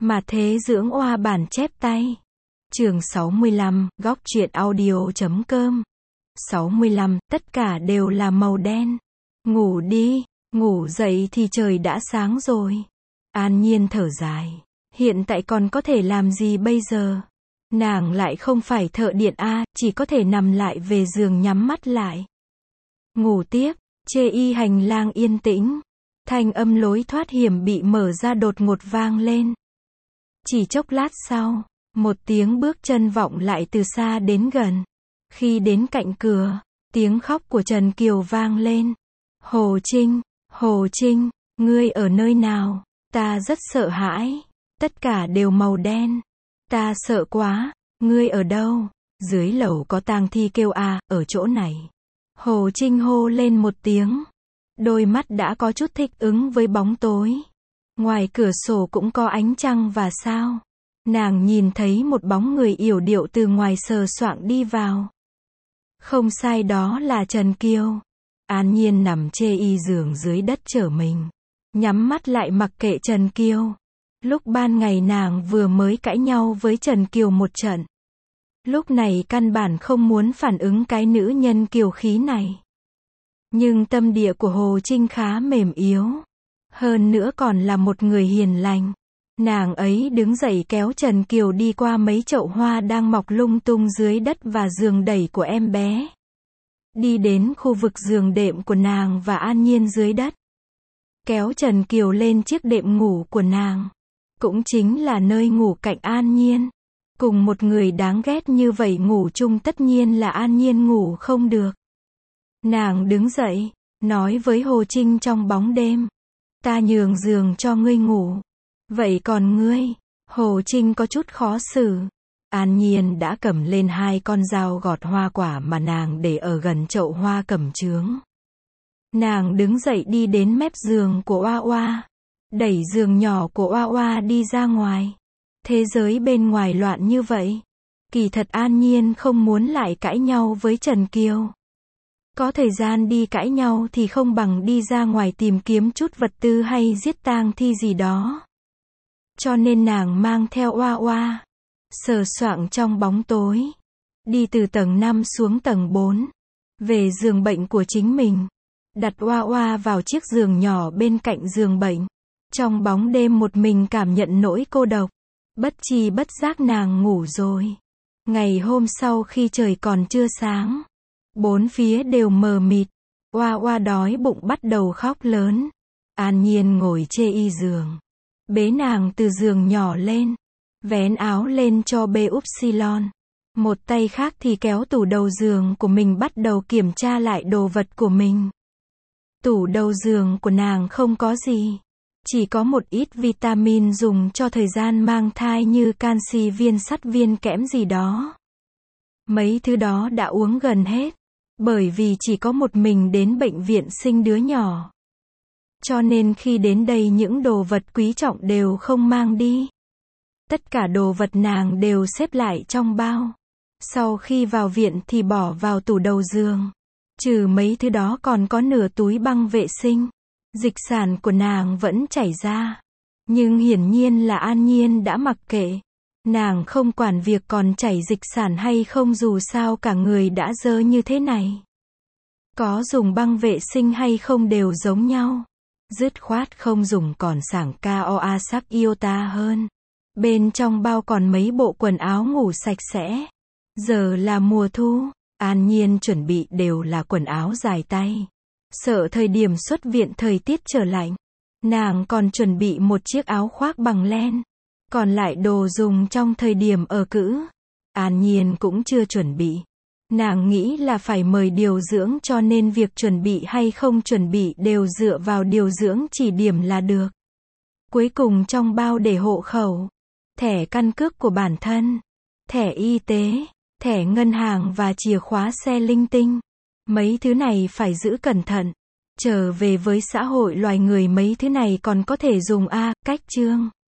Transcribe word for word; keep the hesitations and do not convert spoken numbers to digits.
Mà thế dưỡng oa bản chép tay. Chương sáu mươi lăm, góc truyện audio chấm com. sáu mươi lăm, tất cả đều là màu đen. Ngủ đi, ngủ dậy thì trời đã sáng rồi. An Nhiên thở dài. Hiện tại còn có thể làm gì bây giờ? Nàng lại không phải thợ điện a, chỉ có thể nằm lại về giường nhắm mắt lại. Ngủ tiếp, chê y hành lang yên tĩnh. Thanh âm lối thoát hiểm bị mở ra đột ngột vang lên. Chỉ chốc lát sau, một tiếng bước chân vọng lại từ xa đến gần. Khi đến cạnh cửa, tiếng khóc của Trần Kiều vang lên. Hồ Trinh, Hồ Trinh, ngươi ở nơi nào? Ta rất sợ hãi. Tất cả đều màu đen. Ta sợ quá. Ngươi ở đâu? Dưới lầu có tang thi kêu a, ở chỗ này. Hồ Trinh hô lên một tiếng. Đôi mắt đã có chút thích ứng với bóng tối. Ngoài cửa sổ cũng có ánh trăng và sao. Nàng nhìn thấy một bóng người yểu điệu từ ngoài sờ soạng đi vào. Không sai, đó là Trần Kiều. An Nhiên nằm chê y giường dưới đất trở mình. Nhắm mắt lại mặc kệ Trần Kiều. Lúc ban ngày nàng vừa mới cãi nhau với Trần Kiều một trận. Lúc này căn bản không muốn phản ứng cái nữ nhân kiều khí này. Nhưng tâm địa của Hồ Trinh khá mềm yếu. Hơn nữa còn là một người hiền lành. Nàng ấy đứng dậy kéo Trần Kiều đi qua mấy chậu hoa đang mọc lung tung dưới đất và giường đẩy của em bé. Đi đến khu vực giường đệm của nàng và An Nhiên dưới đất. Kéo Trần Kiều lên chiếc đệm ngủ của nàng. Cũng chính là nơi ngủ cạnh An Nhiên. Cùng một người đáng ghét như vậy ngủ chung tất nhiên là An Nhiên ngủ không được. Nàng đứng dậy, nói với Hồ Trinh trong bóng đêm. Ta nhường giường cho ngươi ngủ. Vậy còn ngươi? Hồ Trinh có chút khó xử. An Nhiên đã cầm lên hai con dao gọt hoa quả mà nàng để ở gần chậu hoa cẩm chướng. Nàng đứng dậy đi đến mép giường của Oa Oa. Đẩy giường nhỏ của Oa Oa đi ra ngoài. Thế giới bên ngoài loạn như vậy. Kỳ thật An Nhiên không muốn lại cãi nhau với Trần Kiều. Có thời gian đi cãi nhau thì không bằng đi ra ngoài tìm kiếm chút vật tư hay giết tang thi gì đó. Cho nên nàng mang theo Oa Oa. Sờ soạng trong bóng tối. Đi từ tầng năm xuống tầng bốn. Về giường bệnh của chính mình. Đặt Oa Oa vào chiếc giường nhỏ bên cạnh giường bệnh. Trong bóng đêm một mình cảm nhận nỗi cô độc. Bất tri bất giác nàng ngủ rồi. Ngày hôm sau khi trời còn chưa sáng. Bốn phía đều mờ mịt. Oa Oa đói bụng bắt đầu khóc lớn. An Nhiên ngồi chê y giường. Bế nàng từ giường nhỏ lên. Vén áo lên cho bê upsilon. Một tay khác thì kéo tủ đầu giường của mình bắt đầu kiểm tra lại đồ vật của mình. Tủ đầu giường của nàng không có gì. Chỉ có một ít vitamin dùng cho thời gian mang thai như canxi viên, sắt viên, kẽm gì đó. Mấy thứ đó đã uống gần hết. Bởi vì chỉ có một mình đến bệnh viện sinh đứa nhỏ. Cho nên khi đến đây những đồ vật quý trọng đều không mang đi. Tất cả đồ vật nàng đều xếp lại trong bao. Sau khi vào viện thì bỏ vào tủ đầu giường. Trừ mấy thứ đó còn có nửa túi băng vệ sinh. Dịch sản của nàng vẫn chảy ra. Nhưng hiển nhiên là An Nhiên đã mặc kệ. Nàng không quản việc còn chảy dịch sản hay không, dù sao cả người đã dơ như thế này. Có dùng băng vệ sinh hay không đều giống nhau. Dứt khoát không dùng còn sảng Koa sắc iota hơn. Bên trong bao còn mấy bộ quần áo ngủ sạch sẽ. Giờ là mùa thu. An Nhiên chuẩn bị đều là quần áo dài tay. Sợ thời điểm xuất viện thời tiết trở lạnh. Nàng còn chuẩn bị một chiếc áo khoác bằng len. Còn lại đồ dùng trong thời điểm ở cữ. An Nhiên cũng chưa chuẩn bị. Nàng nghĩ là phải mời điều dưỡng, cho nên việc chuẩn bị hay không chuẩn bị đều dựa vào điều dưỡng chỉ điểm là được. Cuối cùng trong bao để hộ khẩu. Thẻ căn cước của bản thân. Thẻ y tế. Thẻ ngân hàng và chìa khóa xe linh tinh. Mấy thứ này phải giữ cẩn thận. Trở về với xã hội loài người mấy thứ này còn có thể dùng a, cách chương.